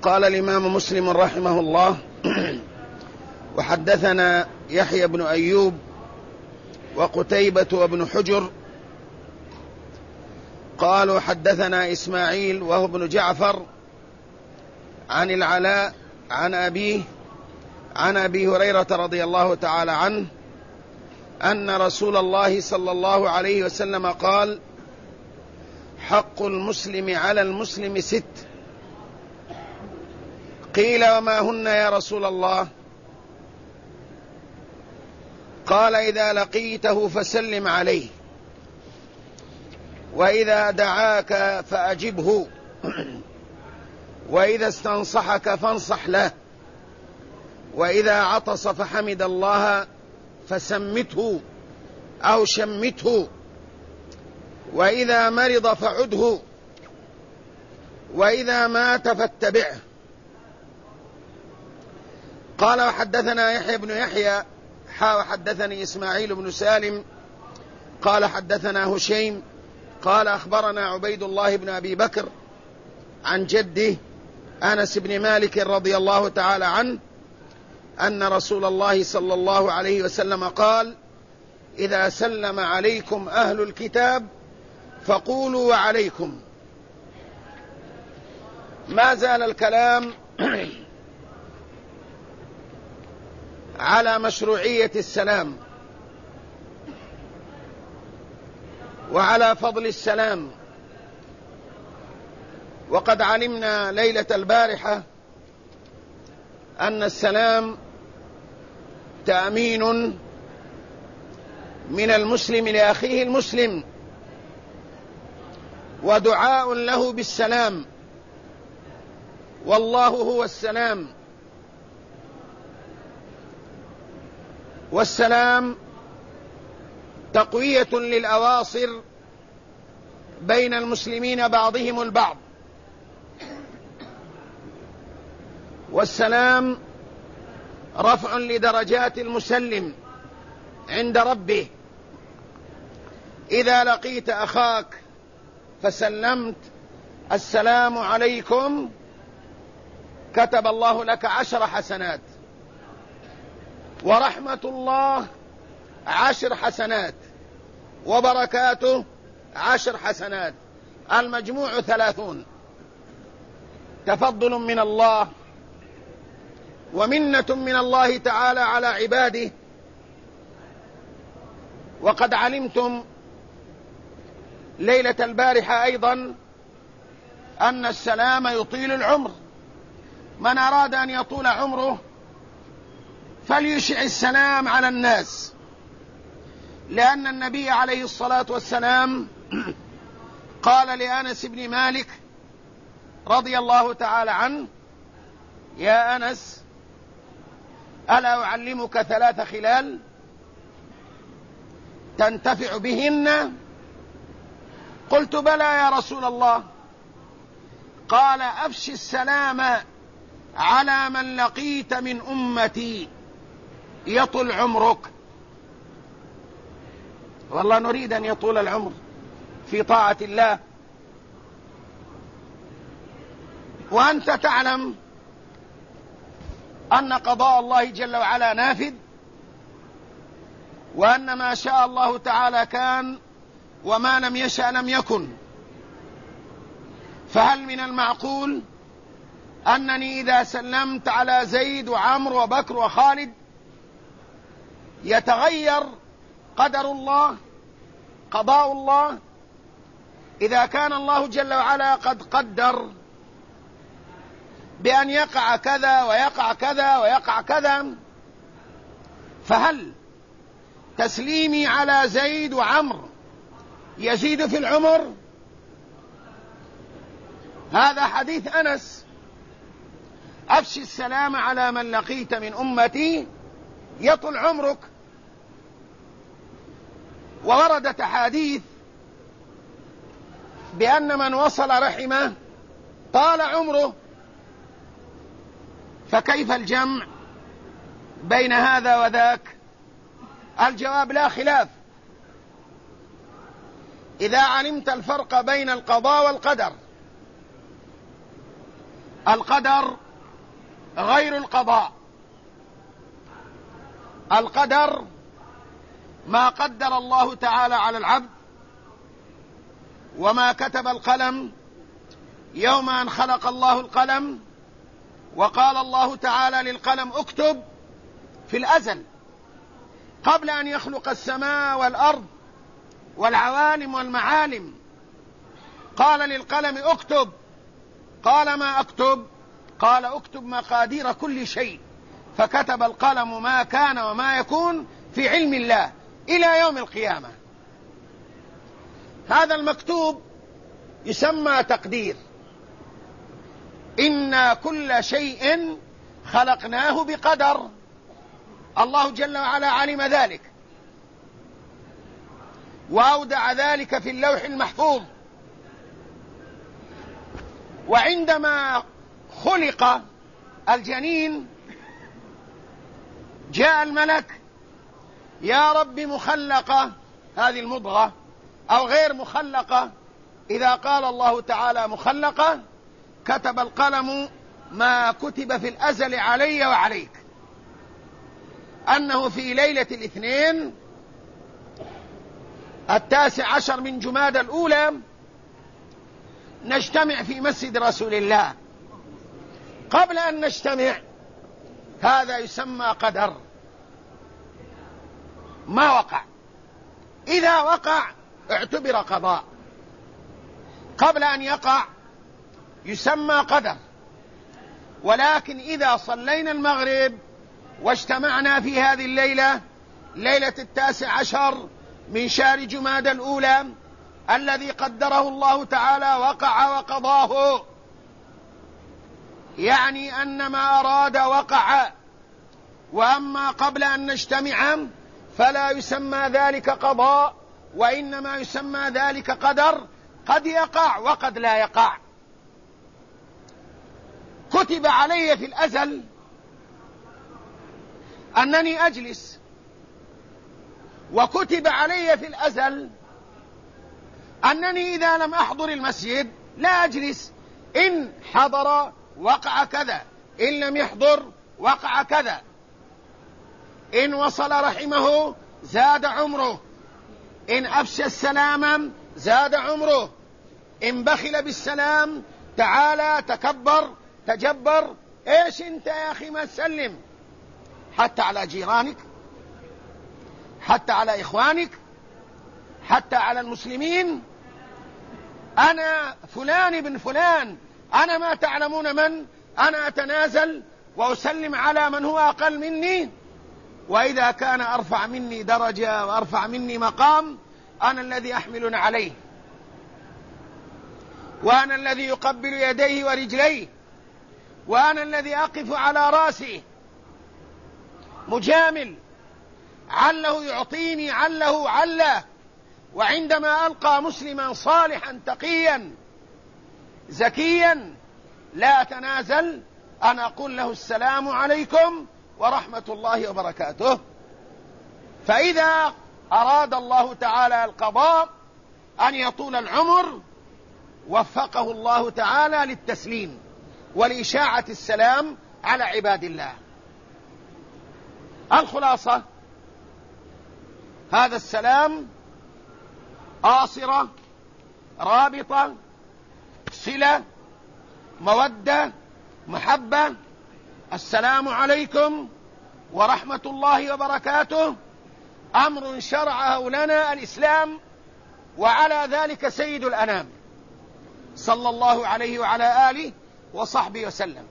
قال الإمام مسلم رحمه الله: وحدثنا يحيى بن أيوب وقتيبة وابن حجر قالوا حدثنا إسماعيل وهو ابن جعفر عن العلاء عن أبيه عن أبي هريرة رضي الله تعالى عنه أن رسول الله صلى الله عليه وسلم قال: حق المسلم على المسلم 6. قيل: وما هن يا رسول الله؟ قال: إذا لقيته فسلم عليه، وإذا دعاك فأجبه، وإذا استنصحك فانصح له، وإذا عطس فحمد الله فسمته أو شمته، وإذا مرض فعده، وإذا مات فاتبعه. قال: وحدثنا يحيى بن يحيى وحدثني إسماعيل بن سالم قال حدثنا هشيم قال أخبرنا عبيد الله بن أبي بكر عن جده أنس بن مالك رضي الله تعالى عنه أن رسول الله صلى الله عليه وسلم قال: إذا سلم عليكم أهل الكتاب فقولوا وعليكم. ما زال الكلام على مشروعية السلام وعلى فضل السلام. وقد علمنا ليلة البارحة أن السلام تأمين من المسلم لأخيه المسلم، ودعاء له بالسلام، والله هو السلام. والسلام تقوية للأواصر بين المسلمين بعضهم البعض، والسلام رفع لدرجات المسلم عند ربه. إذا لقيت أخاك فسلمت: السلام عليكم، كتب الله لك 10 حسنات، ورحمة الله 10 حسنات، وبركاته 10 حسنات، المجموع 30. تفضل من الله ومنة من الله تعالى على عباده. وقد علمتم ليلة البارحة أيضا أن السلام يطيل العمر. من أراد أن يطول عمره فليشع السلام على الناس، لأن النبي عليه الصلاة والسلام قال لأنس بن مالك رضي الله تعالى عنه: يا أنس، ألا أعلمك 3 خلال تنتفع بهن؟ قلت: بلى يا رسول الله. قال: أفش السلام على من لقيت من أمتي يطول عمرك. والله نريد أن يطول العمر في طاعة الله، وأنت تعلم أن قضاء الله جل وعلا نافذ، وأن ما شاء الله تعالى كان، وما لم يشأ لم يكن. فهل من المعقول أنني إذا سلمت على زيد وعمرو وبكر وخالد يتغير قدر الله، قضاء الله؟ إذا كان الله جل وعلا قد قدر بأن يقع كذا ويقع كذا ويقع كذا، فهل تسليمي على زيد وعمرو يزيد في العمر؟ هذا حديث أنس: أفشي السلام على من لقيت من أمتي يطول عمرك. ووردت أحاديث بأن من وصل رحمه طال عمره، فكيف الجمع بين هذا وذاك؟ الجواب: لا خلاف. إذا علمت الفرق بين القضاء والقدر، القدر غير القضاء. القدر ما قدر الله تعالى على العبد، وما كتب القلم يوم أن خلق الله القلم، وقال الله تعالى للقلم اكتب في الأزل قبل أن يخلق السماء والأرض والعوالم والمعالم، قال للقلم اكتب. قال ما اكتب؟ قال اكتب مقادير كل شيء، فكتب القلم ما كان وما يكون في علم الله إلى يوم القيامة. هذا المكتوب يسمى تقدير. إنا كل شيء خلقناه بقدر. الله جل وعلا علم ذلك وأودع ذلك في اللوح المحفوظ. وعندما خلق الجنين جاء الملك: يا رب مخلقة هذه المضغة أو غير مخلقة؟ إذا قال الله تعالى مخلقة كتب القلم ما كتب في الأزل علي وعليك، أنه في ليلة الاثنين 19 من جمادى الأولى نجتمع في مسجد رسول الله. قبل أن نجتمع هذا يسمى قدر، ما وقع. إذا وقع اعتبر قضاء، قبل أن يقع يسمى قدر. ولكن إذا صلينا المغرب واجتمعنا في هذه الليلة، ليلة 19 من شهر جمادى الأولى الذي قدره الله تعالى وقع وقضاه، يعني أن ما أراد وقع. وأما قبل أن نجتمع فلا يسمى ذلك قضاء، وإنما يسمى ذلك قدر، قد يقع وقد لا يقع. كتب علي في الأزل أنني أجلس، وكتب علي في الأزل أنني إذا لم أحضر المسجد لا أجلس، إن حضر وقع كذا، إن لم يحضر وقع كذا، إن وصل رحمه زاد عمره، إن أفشى السلام زاد عمره، إن بخل بالسلام تعالى تكبر تجبر. إيش أنت يا أخي ما تسلم حتى على جيرانك، حتى على إخوانك، حتى على المسلمين؟ أنا فلان ابن فلان، أنا ما تعلمون من، أنا أتنازل وأسلم على من هو أقل مني، وإذا كان أرفع مني درجة وأرفع مني مقام أنا الذي أحمل عليه، وأنا الذي يقبل يديه ورجليه، وأنا الذي أقف على رأسه مجامل، عله يعطيني عله. وعندما ألقى مسلما صالحا تقيا زكيا لا أتنازل، أنا أقول له السلام عليكم ورحمة الله وبركاته. فإذا أراد الله تعالى القضاء أن يطول العمر وفقه الله تعالى للتسليم ولإشاعة السلام على عباد الله. الخلاصة: هذا السلام آصرة، رابطة، صلة، مودة، محبة. السلام عليكم ورحمة الله وبركاته أمر شرعه لنا الإسلام، وعلى ذلك سيد الأنام صلى الله عليه وعلى آله وصحبه وسلم.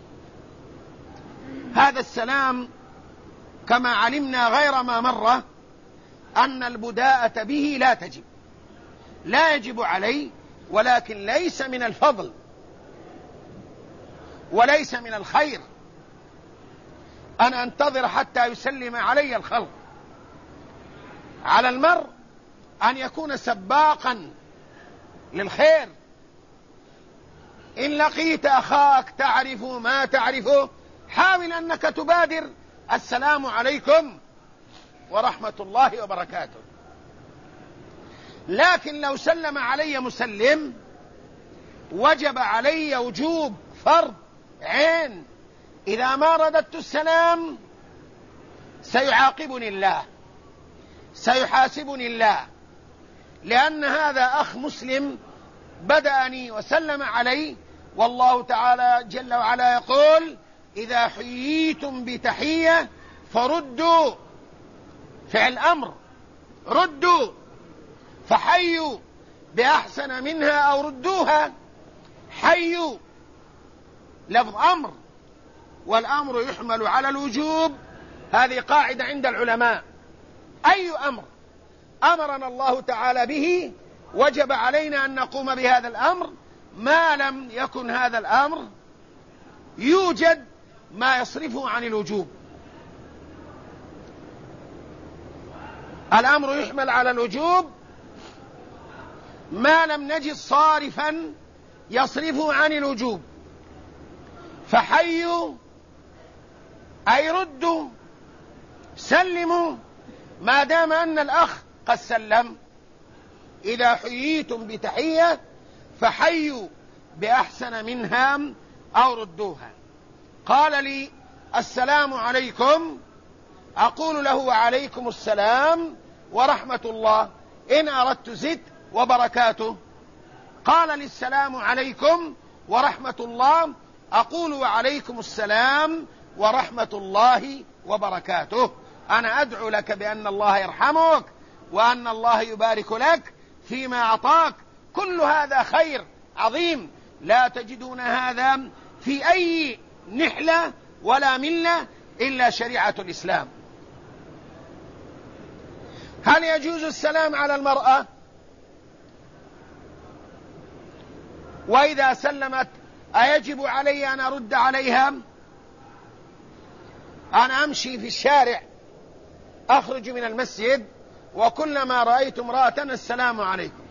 هذا السلام كما علمنا غير ما مرة أن البداءة به لا تجب، لا يجب عليه، ولكن ليس من الفضل وليس من الخير أن أنتظر حتى يسلم علي الخلق. على المرء أن يكون سباقا للخير. إن لقيت أخاك تعرف ما تعرفه حاول أنك تبادر: السلام عليكم ورحمة الله وبركاته. لكن لو سلم علي مسلم وجب علي وجوب فرض عين إذا ما رددت السلام سيعاقبني الله، سيحاسبني الله، لأن هذا أخ مسلم بدأني وسلم علي، والله تعالى جل وعلا يقول: إذا حييتم بتحية فردوا، فعل أمر، ردوا، فحيوا بأحسن منها أو ردوها. حيوا لفظ أمر، والأمر يحمل على الوجوب، هذه قاعدة عند العلماء. أي أمر أمرنا الله تعالى به وجب علينا أن نقوم بهذا الأمر، ما لم يكن هذا الأمر يوجد ما يصرفه عن الوجوب. الأمر يحمل على الوجوب ما لم نجد صارفا يصرفه عن الوجوب. فحيوا أي ردوا، سلموا ما دام أن الأخ قد سلم. إذا حييتم بتحية فحيوا بأحسن منها أو ردوها. قال لي: السلام عليكم، أقول له: وعليكم السلام ورحمة الله، إن أردت زد وبركاته. قال لي: السلام عليكم ورحمة الله، أقول: وعليكم السلام ورحمة الله وبركاته. أنا أدعو لك بأن الله يرحمك وأن الله يبارك لك فيما أعطاك. كل هذا خير عظيم لا تجدون هذا في أي نحلة ولا ملة إلا شريعة الإسلام. هل يجوز السلام على المرأة؟ وإذا سلمت أيجب علي أن أرد عليها؟ أنا أمشي في الشارع، أخرج من المسجد، وكلما رأيت امرأة: السلام عليكم.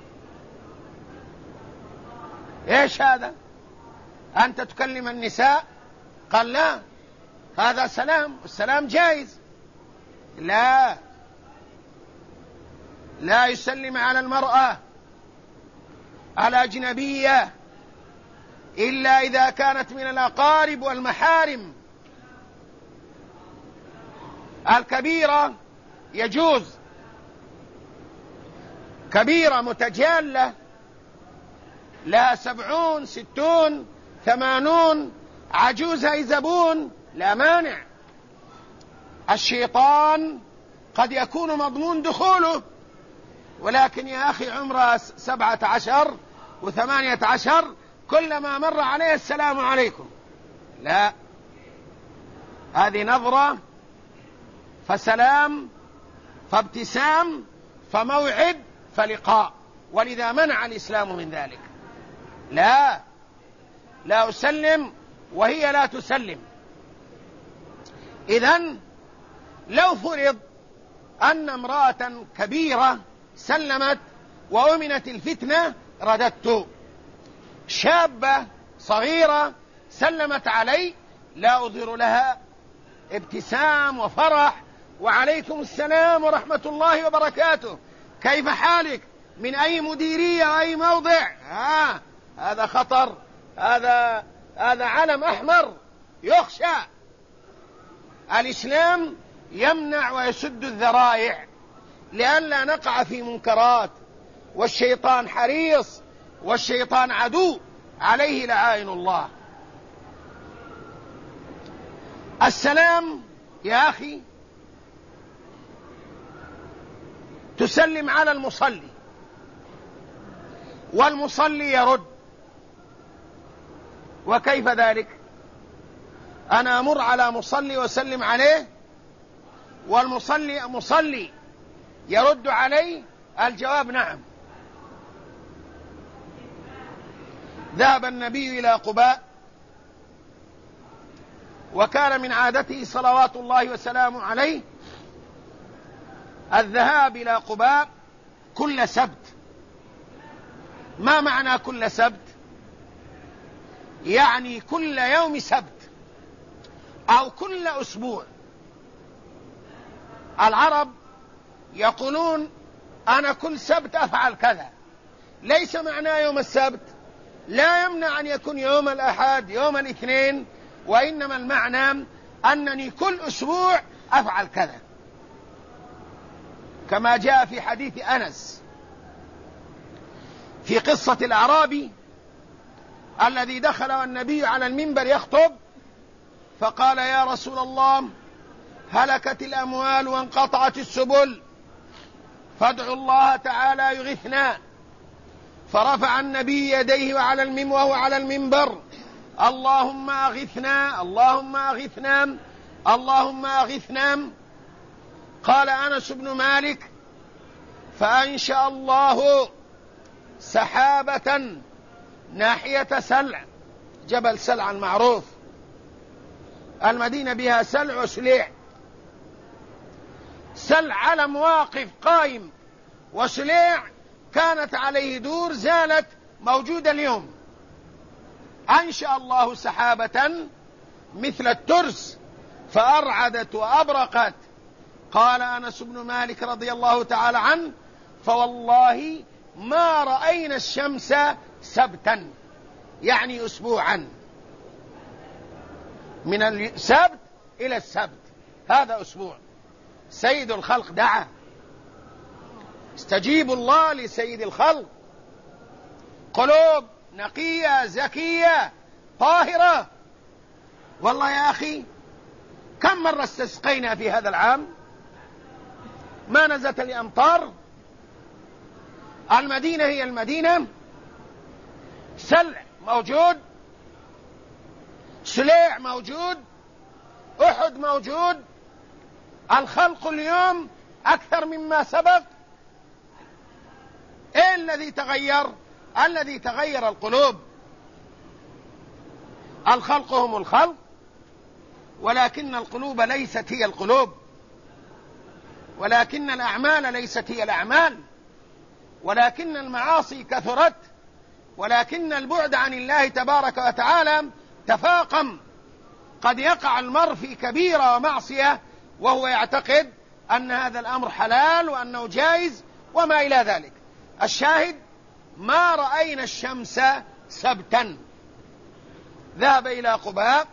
إيش هذا؟ أنت تكلم النساء؟ قال: لا، هذا سلام، والسلام جائز. لا يسلم على المرأة الأجنبية إلا إذا كانت من الأقارب والمحارم. الكبيرة يجوز، كبيرة متجالة لها 70 60 80، عجوزها يزبون، لا مانع. الشيطان قد يكون مضمون دخوله، ولكن يا أخي عمره 17 و18 كلما مر عليه: السلام عليكم. لا، هذه نظرة، فسلام، فابتسام، فموعد، فلقاء، ولذا منع الإسلام من ذلك. لا أسلم وهي لا تسلم. إذن لو فرض أن امرأة كبيرة سلمت وأمنت الفتنة رددت. شابة صغيرة سلمت علي، لا أظهر لها ابتسام وفرح: وعليكم السلام ورحمة الله وبركاته، كيف حالك، من أي مديرية وأي موضع؟ هذا خطر، هذا علم أحمر يخشى. الإسلام يمنع ويسد الذرائع لئلا نقع في منكرات، والشيطان حريص، والشيطان عدو، عليه لعائن الله. السلام يا أخي تسلم على المصلي، والمصلي يرد. وكيف ذلك؟ أنا أمر على مصلي وسلم عليه، والمصلي مصلي يرد علي؟ الجواب: نعم. ذهب النبي إلى قباء، وكان من عادته صلوات الله وسلامه عليه الذهاب إلى قباء كل سبت. ما معنى كل سبت؟ يعني كل يوم سبت أو كل أسبوع. العرب يقولون: أنا كل سبت أفعل كذا. ليس معناه يوم السبت، لا يمنع أن يكون يوم الأحد، يوم الاثنين، وإنما المعنى أنني كل أسبوع أفعل كذا، كما جاء في حديث أنس في قصة الأعرابي الذي دخل والنبي على المنبر يخطب، فقال: يا رسول الله، هلكت الأموال وانقطعت السبل، فادعوا الله تعالى يغثنا. فرفع النبي يديه وهو على المنبر: اللهم أغثنا، اللهم أغثنا، اللهم أغثنا. قال أنس بن مالك: فأنشأ الله سحابة ناحية سلع، جبل سلع المعروف، المدينة بها سلع وسليع، سلع علم واقف قائم، وسليع كانت عليه دور زالت موجودة اليوم. أنشأ الله سحابة مثل الترس فأرعدت وأبرقت. قال أنس بن مالك رضي الله تعالى عنه: فوالله ما رأينا الشمس سبتا، يعني أسبوعا، من السبت إلى السبت، هذا أسبوع. سيد الخلق دعا، استجيبوا الله لسيد الخلق، قلوب نقية زكية طاهرة. والله يا أخي، كم مرة استسقينا في هذا العام؟ ما نزلت الأمطار. المدينة هي المدينة، سلع موجود، سليع موجود، أحد موجود، الخلق اليوم أكثر مما سبق. إيه الذي تغير؟ الذي تغير القلوب. الخلق هم الخلق، ولكن القلوب ليست هي القلوب، ولكن الأعمال ليست هي الأعمال، ولكن المعاصي كثرت، ولكن البعد عن الله تبارك وتعالى تفاقم. قد يقع المرء في كبيرة ومعصية وهو يعتقد أن هذا الأمر حلال وأنه جائز وما إلى ذلك. الشاهد: ما رأينا الشمس سبتا. ذهب إلى قباء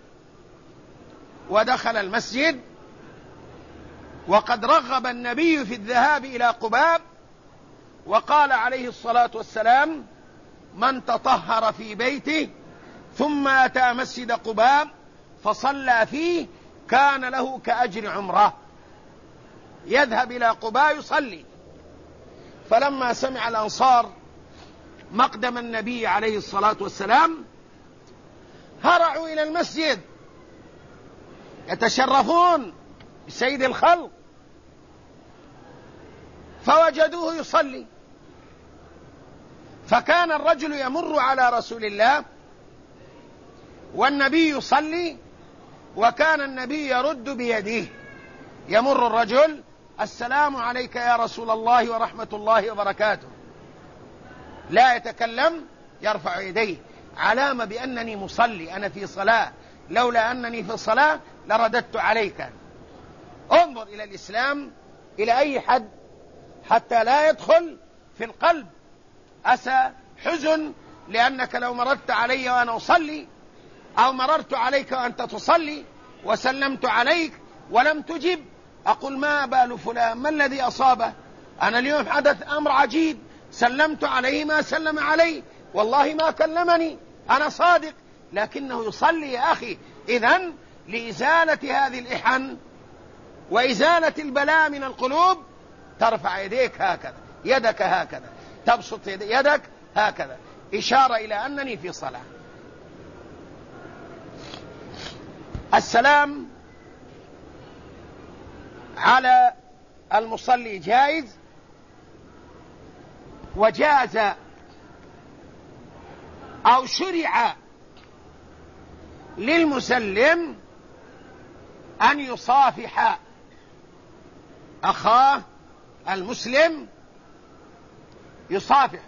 ودخل المسجد، وقد رغب النبي في الذهاب إلى قباء، وقال عليه الصلاة والسلام: من تطهر في بيته ثم أتى مسجد قباء فصلى فيه كان له كأجر عمره. يذهب إلى قباء يصلي. فلما سمع الأنصار مقدم النبي عليه الصلاة والسلام هرعوا إلى المسجد يتشرفون بسيد الخلق، فوجدوه يصلي. فكان الرجل يمر على رسول الله والنبي يصلي، وكان النبي يرد بيده. يمر الرجل: السلام عليك يا رسول الله ورحمة الله وبركاته. لا يتكلم، يرفع يديه علامة بأنني مصلي، أنا في صلاة، لولا أنني في صلاة لرددت عليك. انظر إلى الإسلام إلى أي حد حتى لا يدخل في القلب أسى حزن، لأنك لو مررت علي وأنا أصلي، أو مررت عليك وأنت تصلي وسلمت عليك ولم تجب، أقول: ما بال فلان، ما الذي أصابه؟ أنا اليوم حدث أمر عجيب، سلمت عليه ما سلم علي، والله ما كلمني، أنا صادق، لكنه يصلي يا أخي. إذن لإزالة هذه الإحن وإزالة البلاء من القلوب ترفع يديك هكذا، يدك هكذا، تبسط يدك هكذا، إشارة إلى أنني في صلاة. السلام على المصلي جائز، وجاز أو شرع للمسلم أن يصافح أخاه المسلم، يصافحه،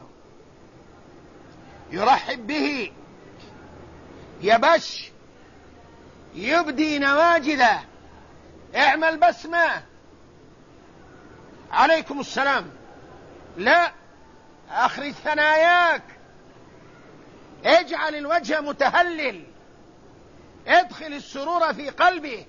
يرحب به، يبش، يبدي نواجذه، اعمل بسمة، عليكم السلام، لا، أخرج ثناياك، اجعل الوجه متهلل، ادخل السرور في قلبه.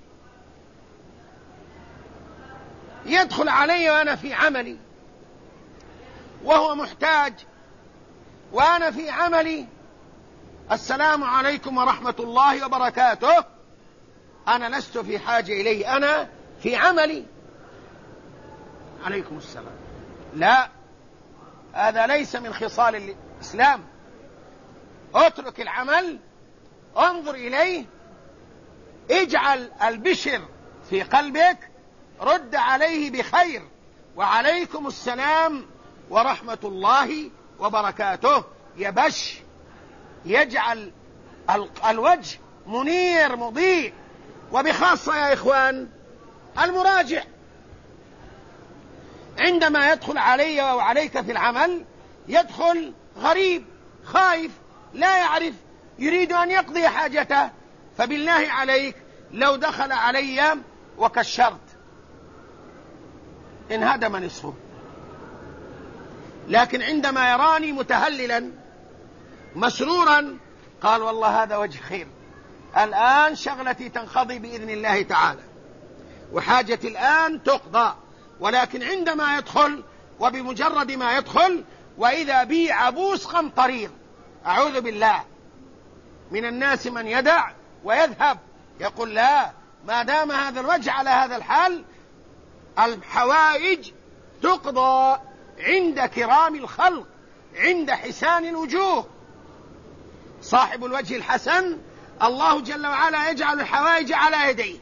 يدخل علي وأنا في عملي وهو محتاج، وأنا في عملي السلام عليكم ورحمة الله وبركاته، أنا لست في حاجة إليه، أنا في عملي، عليكم السلام. لا، هذا ليس من خصال الإسلام. اترك العمل، انظر إليه، اجعل البشر في قلبك، رد عليه بخير، وعليكم السلام ورحمة الله وبركاته، يبش، يجعل الوجه منير مضيء. وبخاصة يا إخوان المراجع، عندما يدخل علي أو عليك في العمل، يدخل غريب خايف لا يعرف، يريد أن يقضي حاجته، فبالله عليك لو دخل علي وكشرت انهدم نصفه. لكن عندما يراني متهللا مسرورا قال والله هذا وجه خير، الآن شغلتي تنقضي بإذن الله تعالى، وحاجتي الآن تقضى. ولكن عندما يدخل، وبمجرد ما يدخل وإذا بي عبوس قمطرير، أعوذ بالله، من الناس من يدع ويذهب، يقول لا، ما دام هذا الوجه على هذا الحال الحوائج تقضى عند كرام الخلق، عند حسان الوجوه. صاحب الوجه الحسن الله جل وعلا يجعل الحوائج على يديه.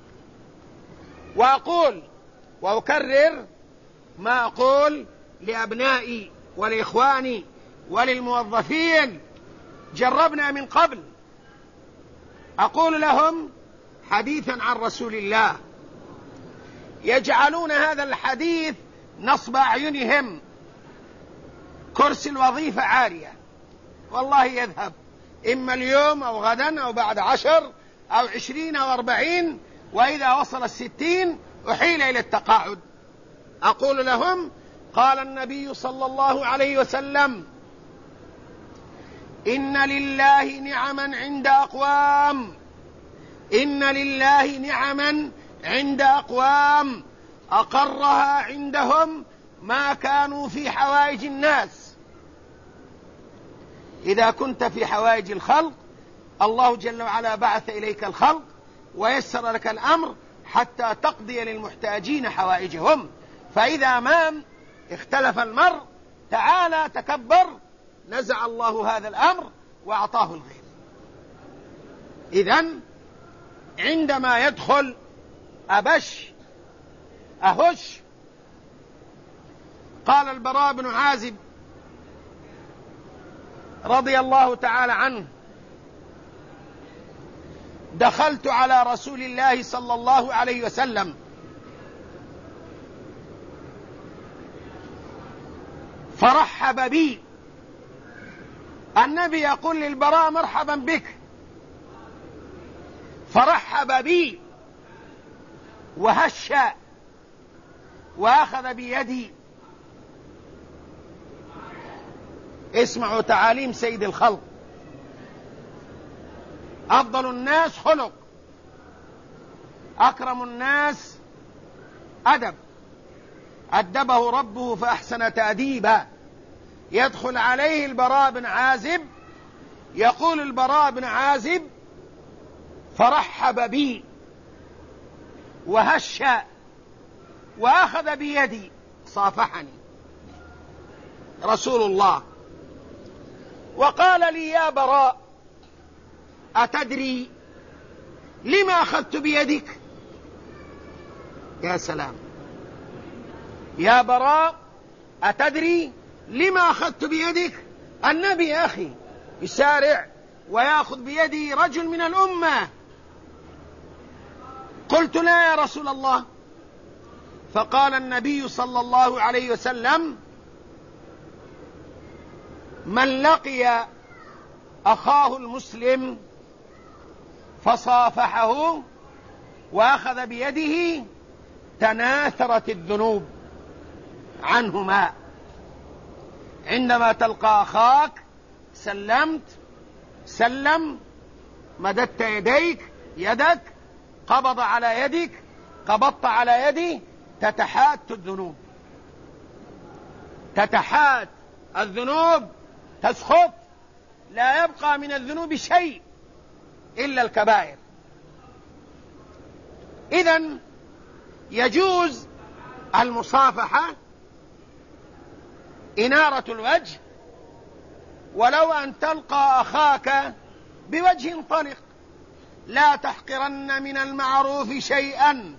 وأقول وأكرر ما أقول لأبنائي ولإخواني وللموظفين، جربنا من قبل، أقول لهم حديثا عن رسول الله، يجعلون هذا الحديث نصب أعينهم، كرسي الوظيفة عارية، والله يذهب إما اليوم أو غدا أو بعد 10 أو 20 أو 40، وإذا وصل 60 أحيل إلى التقاعد. أقول لهم قال النبي صلى الله عليه وسلم: إن لله نعما عند أقوام، إن لله نعما عند أقوام أقرها عندهم ما كانوا في حوائج الناس. إذا كنت في حوائج الخلق الله جل وعلا بعث إليك الخلق ويسر لك الأمر حتى تقضي للمحتاجين حوائجهم. فإذا ما اختلف المرء تعالى تكبر نزع الله هذا الأمر وأعطاه الغير. إذن عندما يدخل أبش أهش. قال البراء بن عازب رضي الله تعالى عنه: دخلت على رسول الله صلى الله عليه وسلم فرحب بي. النبي يقول للبراء: مرحبا بك. فرحب بي وهش وأخذ بيدي. اسمعوا تعاليم سيد الخلق، أفضل الناس خلق، أكرم الناس أدب، أدبه ربه فأحسن تأديبه. يدخل عليه البراء بن عازب، يقول البراء بن عازب: فرحب بي وهش وأخذ بيدي، صافحني رسول الله وقال لي: يا براء، أتدري لما أخذت بيدك؟ يا سلام، يا براء أتدري لما أخذت بيدك؟ النبي يا أخي يسارع ويأخذ بيدي رجل من الأمة. قلت: لا يا رسول الله. فقال النبي صلى الله عليه وسلم: من لقي أخاه المسلم فصافحه وأخذ بيده تناثرت الذنوب عنهما. عندما تلقى أخاك سلمت، سلم، مددت يديك، يدك، قبض على يدك، قبضت على يدي، تتحات الذنوب، تتحات الذنوب، تسقط، لا يبقى من الذنوب شيء إلا الكبائر. إذن يجوز المصافحة، إنارة الوجه، ولو أن تلقى أخاك بوجه طلق. لا تحقرن من المعروف شيئا،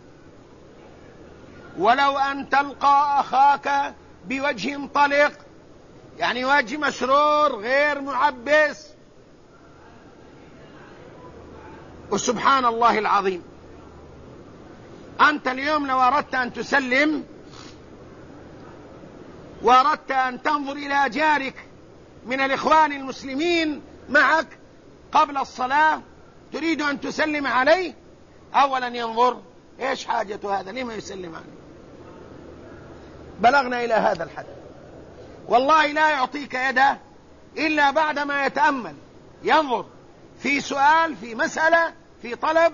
ولو أن تلقى أخاك بوجه طلق، يعني وجه مسرور غير معبس. وسبحان الله العظيم، أنت اليوم لو أردت أن تسلم وأردت أن تنظر إلى جارك من الإخوان المسلمين معك قبل الصلاة، تريد أن تسلم عليه، أولا ينظر إيش حاجة هذا، لما يسلم عليه؟ بلغنا إلى هذا الحد. والله لا يعطيك يده إلا بعدما يتأمل، ينظر في سؤال، في مسألة، في طلب.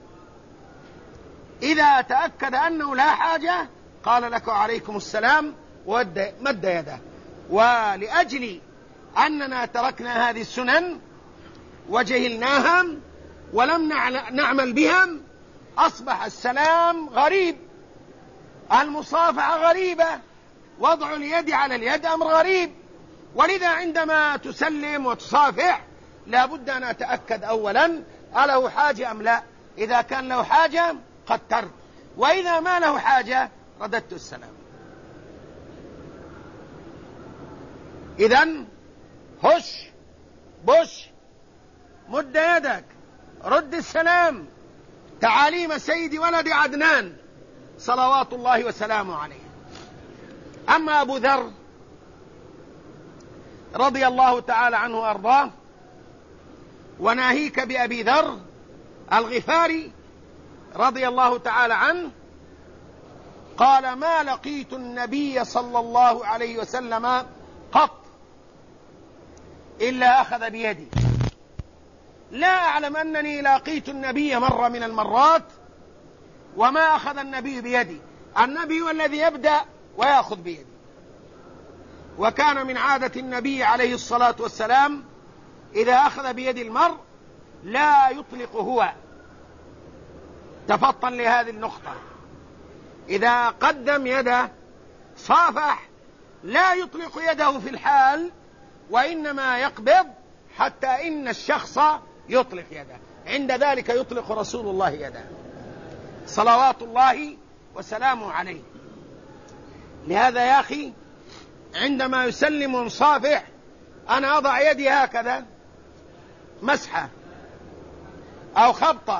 إذا تأكد أنه لا حاجة قال لك وعليكم السلام ومد يده. ولأجل أننا تركنا هذه السنن وجهلناها ولم نعمل بهم، أصبح السلام غريب، المصافحة غريبة، وضع اليد على اليد أمر غريب. ولذا عندما تسلم وتصافح لابد أن أتأكد أولا أله حاجة أم لا. إذا كان له حاجة قدرت، وإذا ما له حاجة رددت السلام. إذن هش بش، مد يدك، رد السلام، تعاليم سيد ولد عدنان صلوات الله وسلامه عليه. أما أبو ذر رضي الله تعالى عنه وأرضاه، وناهيك بأبي ذر الغفاري رضي الله تعالى عنه، قال ما لقيت النبي صلى الله عليه وسلم قط إلا أخذ بيدي. لا أعلم أنني لاقيت النبي مرة من المرات وما أخذ النبي بيدي. النبي هو الذي يبدأ ويأخذ بيدي. وكان من عادة النبي عليه الصلاة والسلام إذا أخذ بيد المرء لا يطلق هو. تفطن لهذه النقطة، إذا قدم يده صافح لا يطلق يده في الحال، وإنما يقبض حتى إن الشخص يطلق يده، عند ذلك يطلق رسول الله يده صلوات الله وسلامه عليه. لهذا يا أخي عندما يسلم ونصافح أنا أضع يدي هكذا مسحة أو خبطة،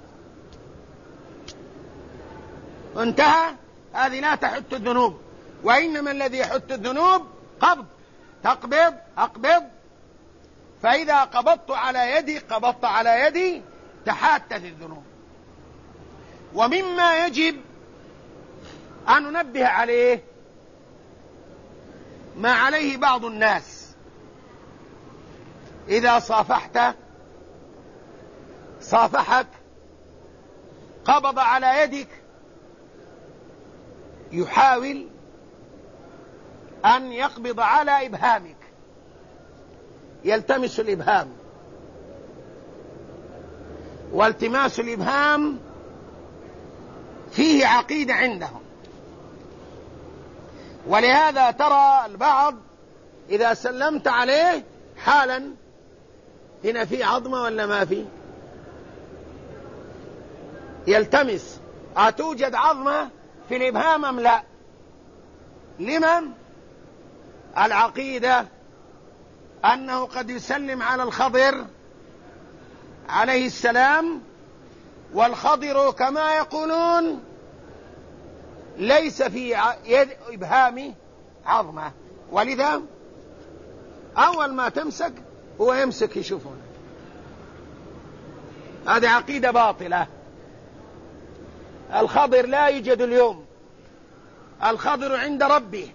انتهى. هذه لا تحت الذنوب، وإنما الذي يحت الذنوب قبض، تقبض أقبض. فإذا قبضت على يدي تحاتت الذنوب. ومما يجب أن ننبه عليه ما عليه بعض الناس، إذا صافحك قبض على يدك، يحاول أن يقبض على إبهامك، يلتمس الإبهام، والتماس الإبهام فيه عقيدة عندهم. ولهذا ترى البعض إذا سلمت عليه حالا هنا في عظمة ولا ما في، يلتمس أتوجد عظمة في الإبهام أم لا. لمن؟ العقيدة أنه قد يسلم على الخضر عليه السلام، والخضر كما يقولون ليس في يد إبهامه عظمة، ولذا أول ما تمسك هو يمسك يشوفون. هذه عقيدة باطلة. الخضر لا يوجد اليوم، الخضر عند ربه.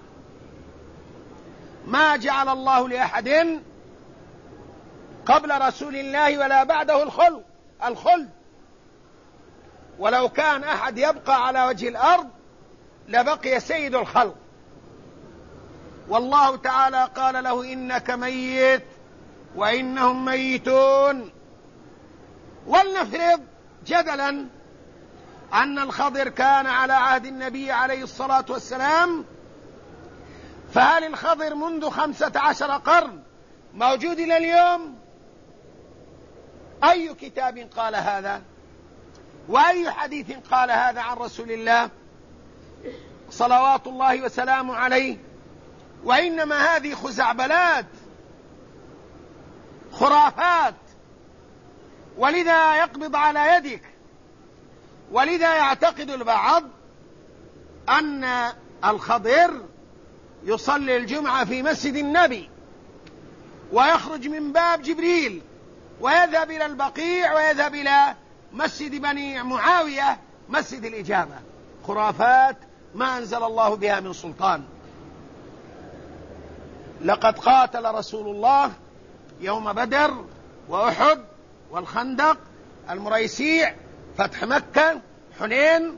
ما جعل الله لأحد قبل رسول الله ولا بعده الخلق الخلد، ولو كان أحد يبقى على وجه الأرض لبقي سيد الخلق، والله تعالى قال له إنك ميت وإنهم ميتون. ولنفرض جدلا أن الخضر كان على عهد النبي عليه الصلاة والسلام، فهل الخضر منذ 15 قرن موجود إلى اليوم؟ أي كتاب قال هذا؟ وأي حديث قال هذا عن رسول الله صلوات الله وسلامه عليه؟ وإنما هذه خزعبلات، خرافات، ولذا يقبض على يدك. ولذا يعتقد البعض أن الخضر يصلي الجمعة في مسجد النبي، ويخرج من باب جبريل ويذهب إلى البقيع ويذهب إلى مسجد بني معاوية مسجد الإجابة. خرافات ما أنزل الله بها من سلطان. لقد قاتل رسول الله يوم بدر وأحد والخندق، المريسيع، فتح مكة، حنين،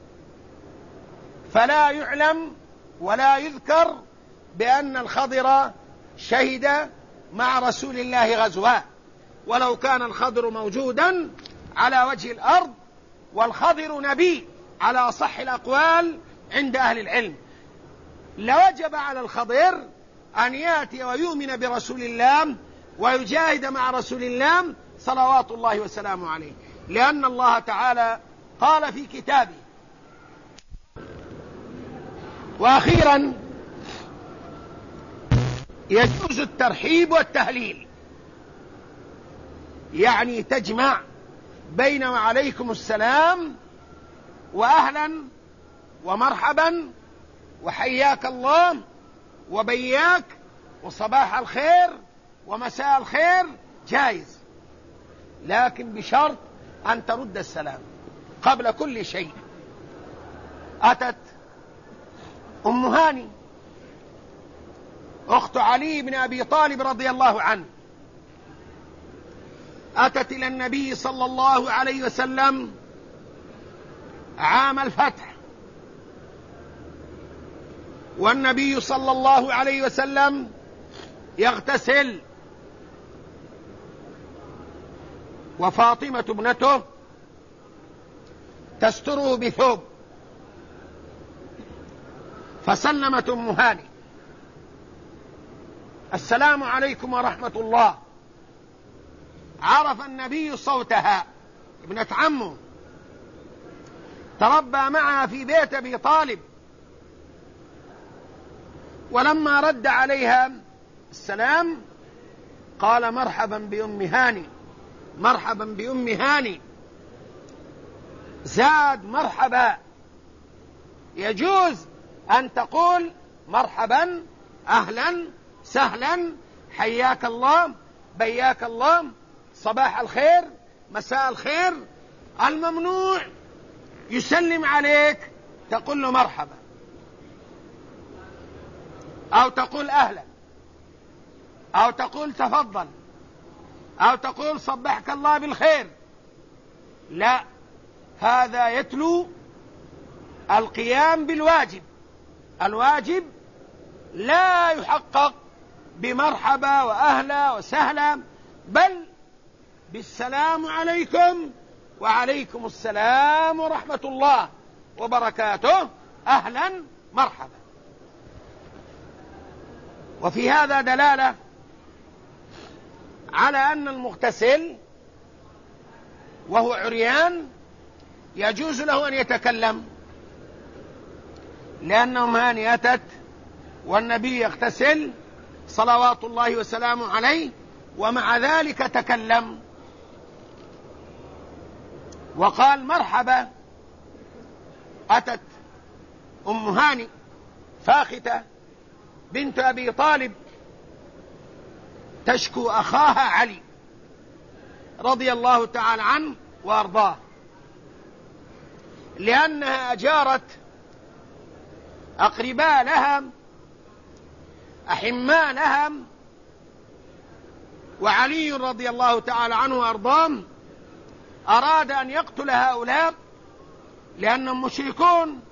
فلا يعلم ولا يذكر بأن الخضر شهد مع رسول الله غزوة. ولو كان الخضر موجودا على وجه الأرض، والخضر نبي على أصح الأقوال عند أهل العلم، لوجب على الخضر أن يأتي ويؤمن برسول الله ويجاهد مع رسول الله صلوات الله وسلامه عليه، لأن الله تعالى قال في كتابه. وأخيرا يجوز الترحيب والتهليل، يعني تجمع بين وعليكم السلام وأهلا ومرحبا وحياك الله وبياك وصباح الخير ومساء الخير، جائز، لكن بشرط أن ترد السلام قبل كل شيء. أتت أم هاني أخت علي بن أبي طالب رضي الله عنه، أتت إلى النبي صلى الله عليه وسلم عام الفتح، والنبي صلى الله عليه وسلم يغتسل، وفاطمة ابنته تستره بثوب، فسلمت أم هاني: السلام عليكم ورحمة الله. عرف النبي صوتها، ابنة عمه، تربى معها في بيت أبي طالب، ولما رد عليها السلام قال: مرحبا بأم هاني، مرحبا بأم هاني. زاد مرحبا. يجوز أن تقول مرحبا، أهلا، سهلا، حياك الله، بياك الله، صباح الخير، مساء الخير. الممنوع يسلم عليك تقول له مرحبا، أو تقول أهلا، أو تقول تفضل، أو تقول صبحك الله بالخير. لا، هذا يتلو القيام بالواجب. الواجب لا يحقق بمرحبا وأهلا وسهلا، بل بالسلام عليكم وعليكم السلام ورحمة الله وبركاته، أهلا مرحبا. وفي هذا دلالة على أن المغتسل وهو عريان يجوز له أن يتكلم، لأن أم هاني أتت والنبي يغتسل صلوات الله وسلامه عليه، ومع ذلك تكلم وقال مرحبا. أتت أم هاني فاختة بنت أبي طالب تشكو أخاها علي رضي الله تعالى عنه وأرضاه، لأنها أجارت أقرباء لها، أحماء لها، وعلي رضي الله تعالى عنه وأرضاه أراد أن يقتل هؤلاء لأنهم مشركون،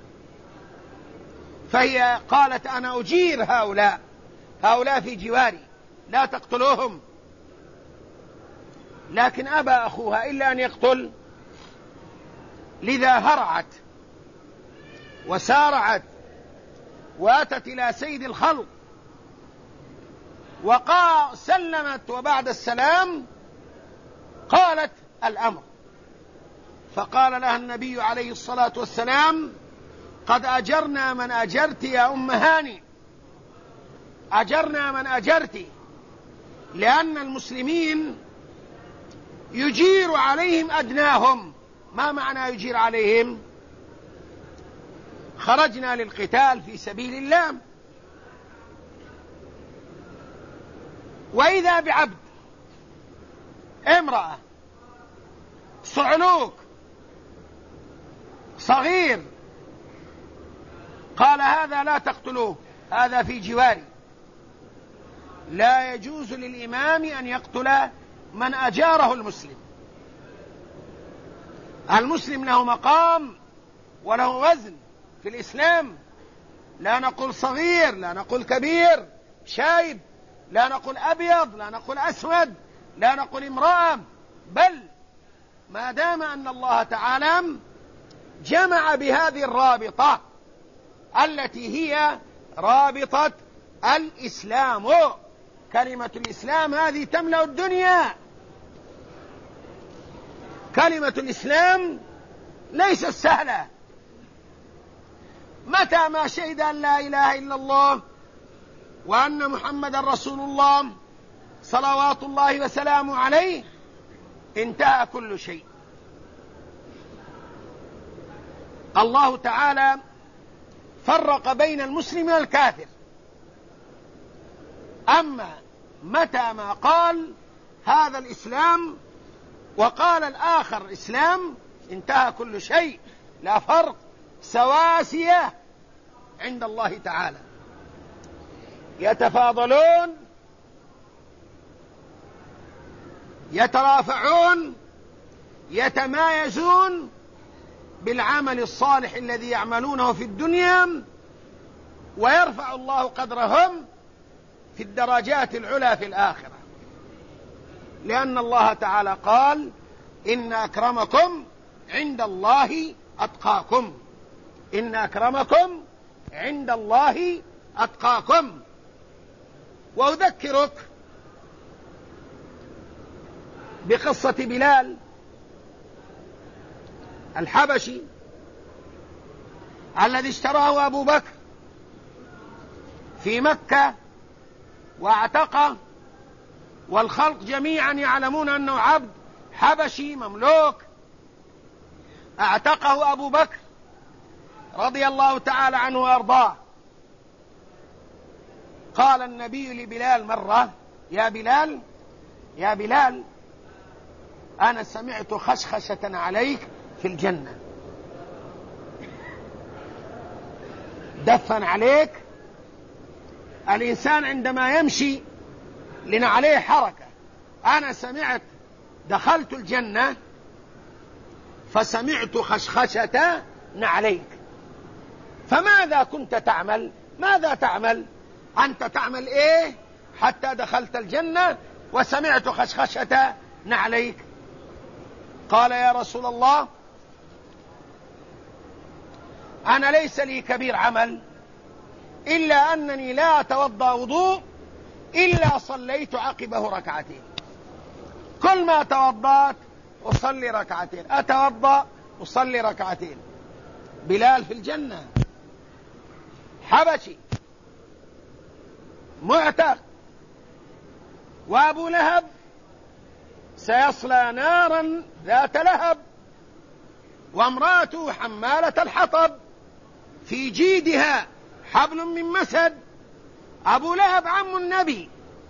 فهي قالت أنا أجير هؤلاء في جواري لا تقتلوهم، لكن أبى أخوها إلا أن يقتل، لذا هرعت وسارعت وأتت إلى سيد الخلق سلمت، وبعد السلام قالت الأمر، فقال لها النبي عليه الصلاة والسلام قد أجرنا من أجرت يا أم هاني، أجرنا من أجرت، لأن المسلمين يجير عليهم أدناهم. ما معنى يجير عليهم؟ خرجنا للقتال في سبيل الله، وإذا بعبد، امرأة، صعلوك، صغير، قال هذا لا تقتلوه، هذا في جواري. لا يجوز للإمام أن يقتل من أجاره المسلم. المسلم له مقام وله وزن في الإسلام، لا نقول صغير، لا نقول كبير شايب، لا نقول أبيض، لا نقول أسود، لا نقول امرأة، بل ما دام أن الله تعالى جمع بهذه الرابطة التي هي رابطة الإسلام. كلمة الإسلام هذه تملأ الدنيا. كلمة الإسلام ليست سهلة. متى ما شهد أن لا إله إلا الله وأن محمد رسول الله صلوات الله وسلامه عليه انتهى كل شيء. الله تعالى فرق بين المسلم والكافر، أما متى ما قال هذا الإسلام وقال الآخر إسلام انتهى كل شيء، لا فرق، سواسية عند الله تعالى. يتفاضلون، يترافعون، يتمايزون بالعمل الصالح الذي يعملونه في الدنيا، ويرفع الله قدرهم في الدرجات العلى في الآخرة، لأن الله تعالى قال إن أكرمكم عند الله أتقاكم، إن أكرمكم عند الله أتقاكم. وأذكرك بقصة بلال الحبشي الذي اشتراه أبو بكر في مكة واعتقه، والخلق جميعا يعلمون أنه عبد حبشي مملوك. اعتقه أبو بكر رضي الله تعالى عنه وأرضاه. قال النبي لبلال مرة يا بلال، يا بلال، أنا سمعت خشخشة عليك في الجنة، دفن عليك. الإنسان عندما يمشي لنا عليه حركة. أنا سمعت، دخلت الجنة فسمعت خشخشة عليك، فماذا كنت تعمل؟ ماذا تعمل؟ أنت تعمل إيه حتى دخلت الجنة وسمعت خشخشة عليك؟ قال يا رسول الله أنا ليس لي كبير عمل إلا أنني لا أتوضأ وضوء إلا صليت عقبه ركعتين، كل ما توضأت أصلي ركعتين، أتوضأ أصلي ركعتين. بلال في الجنة، حبشي معتق، وأبو لهب سيصلى نارا ذات لهب، وامرأته حمالة الحطب في جيدها حبل من مسد. أبو لهب عم النبي،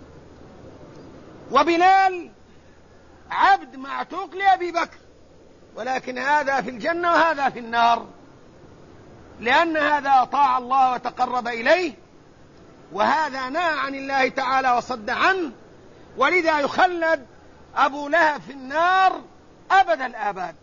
وبلال عبد معتوق لأبي بكر، ولكن هذا في الجنة وهذا في النار، لأن هذا أطاع الله وتقرب إليه، وهذا نهى عن الله تعالى وصد عنه، ولذا يخلد أبو لهب في النار أبد الآباد،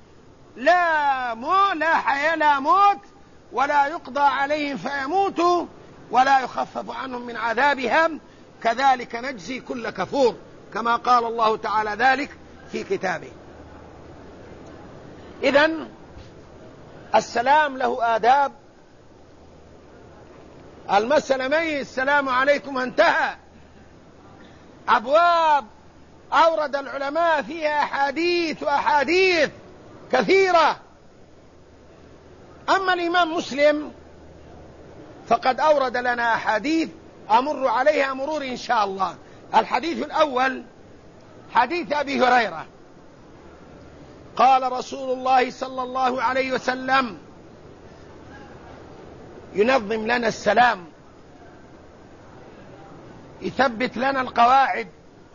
لا حياة، لا موت، ولا يقضى عليهم فيموتوا ولا يخفف عنهم من عذابهم، كذلك نجزي كل كفور، كما قال الله تعالى ذلك في كتابه. إذن السلام له آداب. المسألة مي السلام عليكم انتهى. أبواب أورد العلماء فيها أحاديث كثيرة. أما الإمام مسلم فقد أورد لنا أحاديث أمر عليها مرور إن شاء الله. الحديث الأول حديث أبي هريرة قال رسول الله صلى الله عليه وسلم ينظم لنا السلام، يثبت لنا القواعد،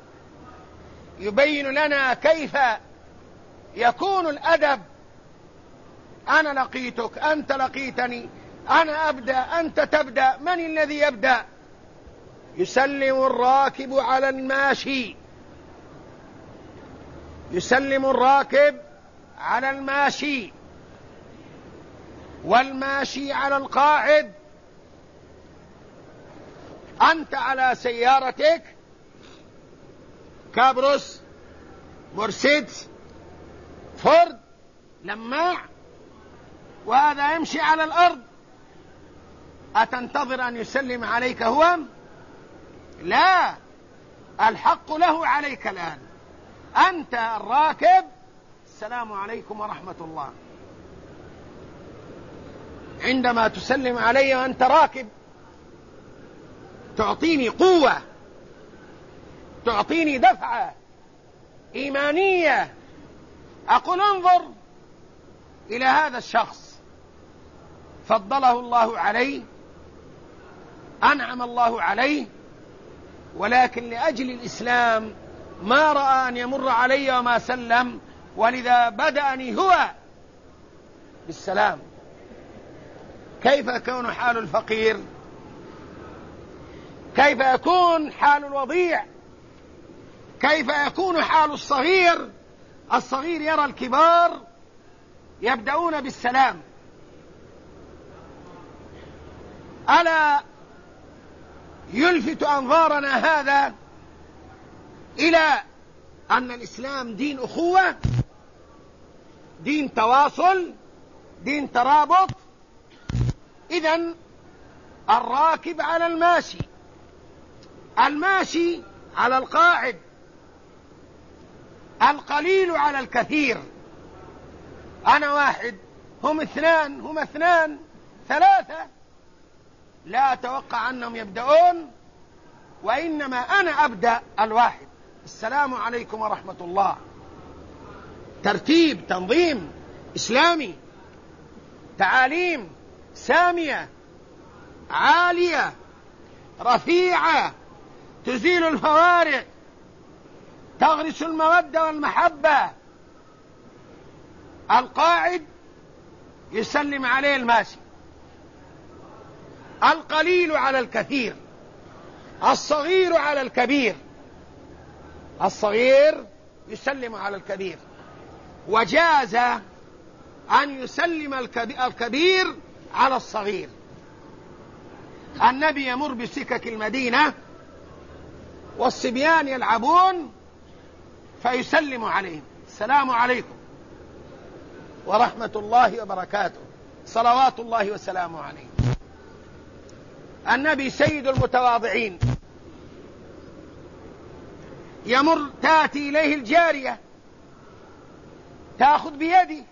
يبين لنا كيف يكون الأدب. أنا لقيتك، أنت لقيتني، أنا أبدأ، أنت تبدأ، من الذي يبدأ؟ يسلم الراكب على الماشي، يسلم الراكب على الماشي، والماشي على القاعد. أنت على سيارتك كابروس، مرسيدس، فورد، لماع، وهذا يمشي على الأرض، أتنتظر أن يسلم عليك هو؟ لا، الحق له عليك الآن. أنت الراكب، السلام عليكم ورحمة الله. عندما تسلم علي وأنت راكب تعطيني قوة، تعطيني دفعة إيمانية، أقول انظر إلى هذا الشخص فضله الله عليه، أنعم الله عليه، ولكن لأجل الإسلام ما رأى أن يمر علي وما سلم، ولذا بدأني هو بالسلام. كيف يكون حال الفقير؟ كيف يكون حال الوضيع؟ كيف يكون حال الصغير؟ الصغير يرى الكبار يبدأون بالسلام. ألا يلفت أنظارنا هذا إلى أن الإسلام دين أخوة، دين تواصل، دين ترابط. إذن الراكب على الماشي، الماشي على القاعد، القليل على الكثير. أنا واحد، هم اثنان، هم اثنان، ثلاثة، لا أتوقع أنهم يبدأون، وإنما أنا أبدأ الواحد. السلام عليكم ورحمة الله. ترتيب، تنظيم إسلامي، تعاليم سامية عالية رفيعة تزيل الفوارق، تغرس المودة والمحبة. القاعد يسلم عليه الماشي، القليل على الكثير، الصغير على الكبير، الصغير يسلم على الكبير، وجاز أن يسلم الكبير على الصغير. النبي يمر بسكك المدينة والصبيان يلعبون فيسلم عليهم، السلام عليكم ورحمة الله وبركاته، صلوات الله وسلامه عليه. النبي سيد المتواضعين، يمر، تأتي إليه الجارية تأخذ بيده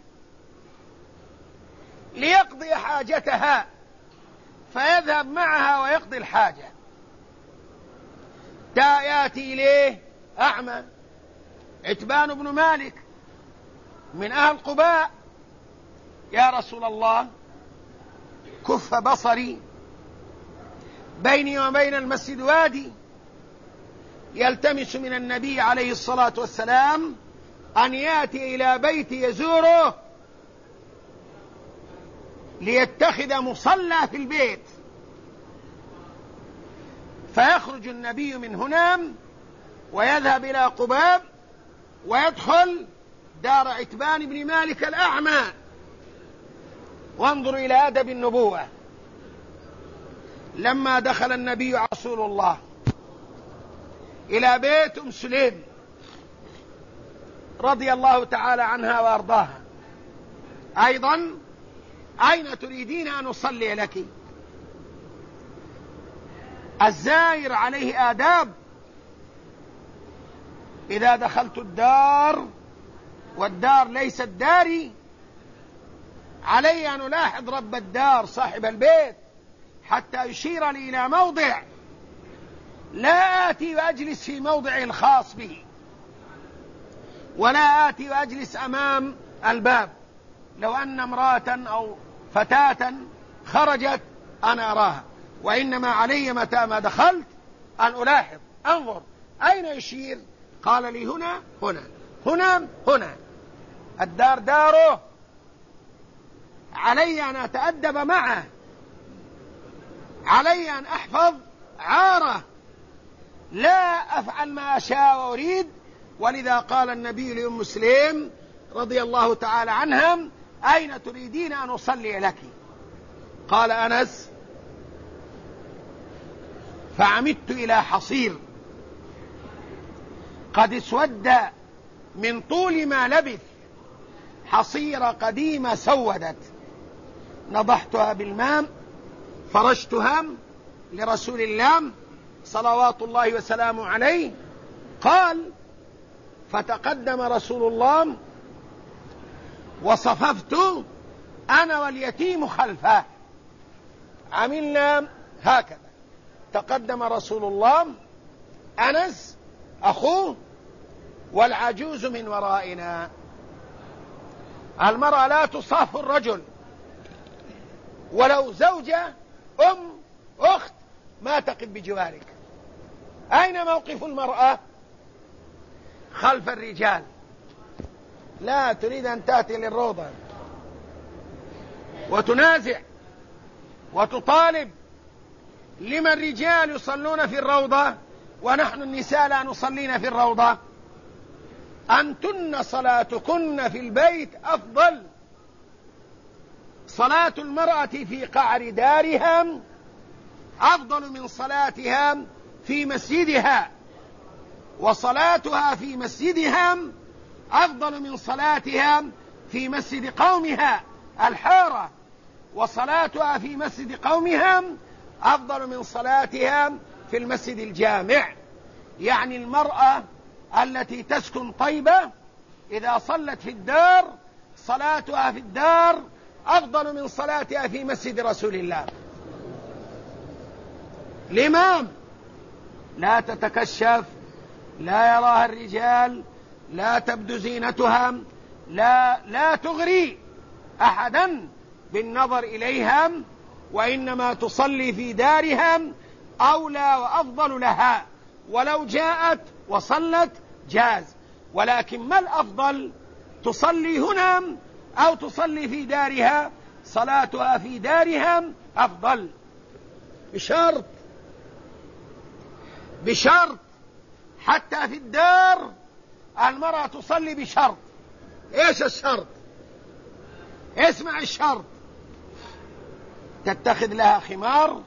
ليقضي حاجتها، فيذهب معها ويقضي الحاجة. يأتي إليه أعمى، عتبان بن مالك من أهل قباء، يا رسول الله كف بصري، بيني وبين المسجد وادي، يلتمس من النبي عليه الصلاة والسلام أن يأتي إلى بيت يزوره ليتخذ مصلى في البيت. فيخرج النبي من هنا ويذهب إلى قباء ويدخل دار عتبان بن مالك الأعمى. وانظروا إلى أدب النبوة. لما دخل النبي رسول الله إلى بيت أم سليم رضي الله تعالى عنها وأرضاها أيضا: أين تريدين أن أصلي لك؟ الزائر عليه آداب. إذا دخلت الدار والدار ليست داري، علي أن ألاحظ رب الدار صاحب البيت حتى يشير لي إلى موضع، لا آتي وأجلس في موضعي الخاص به، ولا آتي وأجلس أمام الباب. لو أن امرأة أو فتاة خرجت أنا أراها، وإنما علي متى ما دخلت أن ألاحظ، أنظر أين يشير. قال لي: هنا هنا هنا هنا. الدار داره، علي أن أتأدب معه، علي أن أحفظ عاره، لا أفعل ما أشاء وأريد. ولذا قال النبي لأم سليم رضي الله تعالى عنها: أين تريدين أن أصلي لك؟ قال أنس: فعمدت إلى حصير قد اسود من طول ما لبث، حصيرة قديمة سودت، نضحتها بالماء، فرشتها لرسول الله صلوات الله وسلامه عليه. قال: فتقدم رسول الله وصففت أنا واليتيم خلفه. عملنا هكذا، تقدم رسول الله، أنس أخوه، والعجوز من ورائنا. المرأة لا تصاف الرجل، ولو زوجة أم أخت ما تقف بجوارك. أين موقف المرأة؟ خلف الرجال. لا تريد أن تأتي للروضة وتنازع وتطالب: لما الرجال يصلون في الروضة ونحن النساء لا نصلين في الروضة؟ أنتن صلاتكن في البيت أفضل. صلاة المرأة في قعر دارها أفضل من صلاتها في مسجدها، وصلاتها في مسجدها أفضل من صلاتها في مسجد قومها الحارة، وصلاتها في مسجد قومها أفضل من صلاتها في المسجد الجامع. يعني المرأة التي تسكن طيبة إذا صلت في الدار صلاتها في الدار أفضل من صلاتها في مسجد رسول الله. الإمام لا تتكشف، لا يراها الرجال، لا تبدو زينتها، لا تغري أحدا بالنظر إليها، وإنما تصلي في دارها أولى وأفضل لها. ولو جاءت وصلت جاز، ولكن ما الأفضل؟ تصلي هنا أو تصلي في دارها؟ صلاتها في دارها أفضل، بشرط حتى في الدار المرأة تصلي بشرط. ايش الشرط؟ اسمع الشرط: تتخذ لها خمار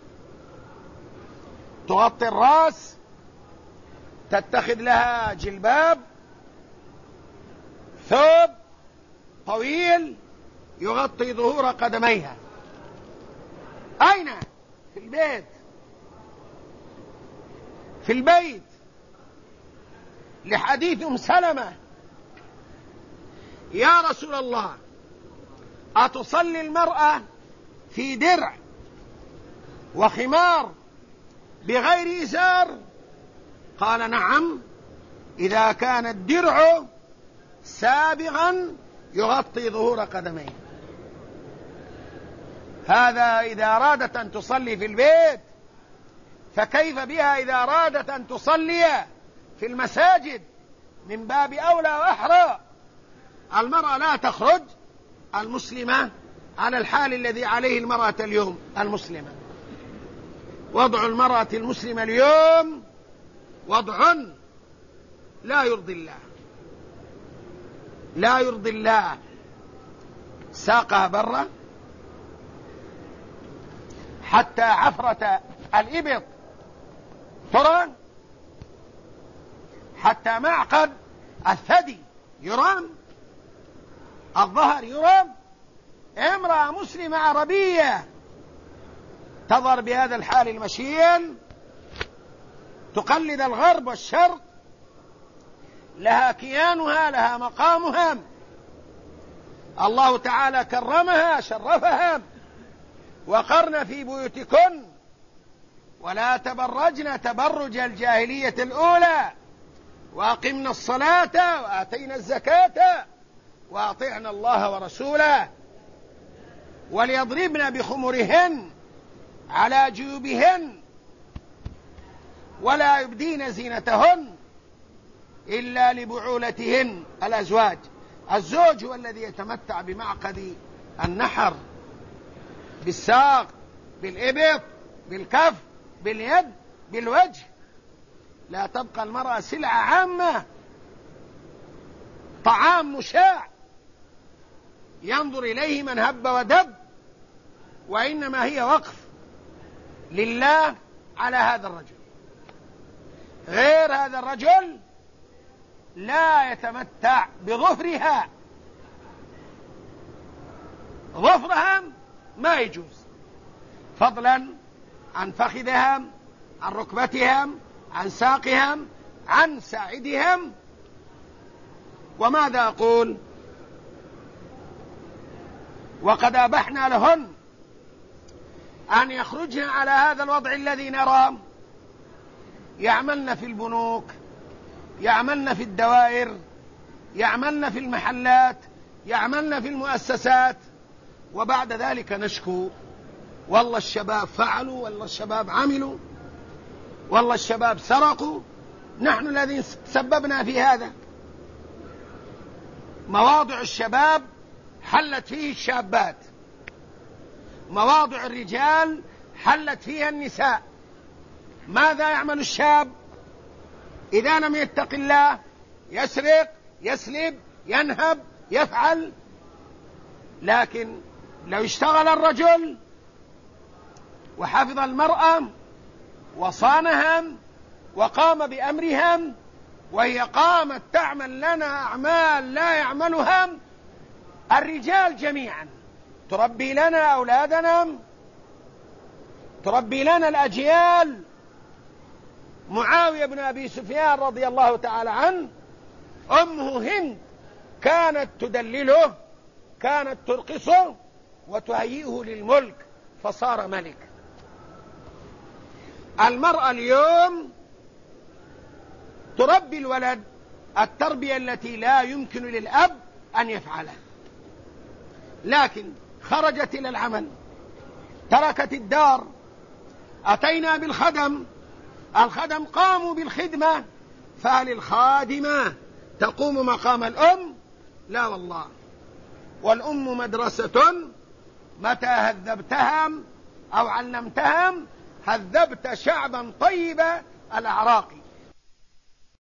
تغطي الرأس، تتخذ لها جلباب، ثوب طويل يغطي ظهور قدميها. أين؟ في البيت، في البيت، لحديث أم سلمة: يا رسول الله أتصلي المرأة في درع وخمار بغير إزار؟ قال: نعم، إذا كان الدرع سابغا يغطي ظهور قدميه. هذا إذا أرادت أن تصلي في البيت، فكيف بها إذا أرادت أن تصلي في المساجد؟ من باب أولى وأحرى. المرأة لا تخرج المسلمة على الحال الذي عليه المرأة اليوم المسلمة. وضع المرأة المسلمة اليوم وضع لا يرضي الله. لا يرضي الله ساقها برا، حتى عفرة الإبط ترى، حتى معقد الثدي يرام، الظهر يرام. امرأة مسلمة عربية تظهر بهذا الحال المشين، تقلد الغرب والشرق، لها كيانها، لها مقامها، الله تعالى كرمها شرفها. وقرن في بيوتكن ولا تبرجن تبرج الجاهلية الأولى، وأقمنا الصلاة وآتينا الزكاة وأطعنا الله ورسوله، وليضربن بخمرهن على جيوبهن ولا يبدين زينتهن إلا لبعولتهن الأزواج. الزوج هو الذي يتمتع بمعقد النحر، بالساق، بالإبط، بالكف، باليد، بالوجه. لا تبقى المرأة سلعة عامة، طعام مشاع ينظر إليه من هب ودب، وإنما هي وقف لله على هذا الرجل. غير هذا الرجل لا يتمتع بظفرها، ظفرها ما يجوز، فضلا عن فخذها، عن ركبتها، عن ساقها، عن ساعدها. وماذا أقول؟ وقد أبحنا لهن أن يخرجن على هذا الوضع الذي نراه، يعملن في البنوك، يعملن في الدوائر، يعملن في المحلات، يعملن في المؤسسات، وبعد ذلك نشكو: والله الشباب فعلوا، والله الشباب عملوا، والله الشباب سرقوا، نحن الذين سببنا في هذا. مواضع الشباب حلت فيه الشابات، مواضع الرجال حلت فيها النساء. ماذا يعمل الشاب إذا لم يتق الله؟ يسرق، يسلب، ينهب، يفعل. لكن لو اشتغل الرجل وحفظ المرأة وصانها وقام بأمرها، وهي قامت تعمل لنا أعمال لا يعملها الرجال جميعا، تربي لنا أولادنا، تربي لنا الأجيال. معاوية بن أبي سفيان رضي الله تعالى عنه، أمه هند كانت تدلله، كانت ترقصه وتهيئه للملك، فصار ملك. المرأة اليوم تربي الولد التربية التي لا يمكن للأب أن يفعلها، لكن خرجت إلى العمل، تركت الدار، أتينا بالخدم، الخدم قاموا بالخدمة، فهل الخادمة تقوم مقام الأم؟ لا والله. والأم مدرسة، متى هذبتها أو علمتها هذبت شعبا طيب الأعراق.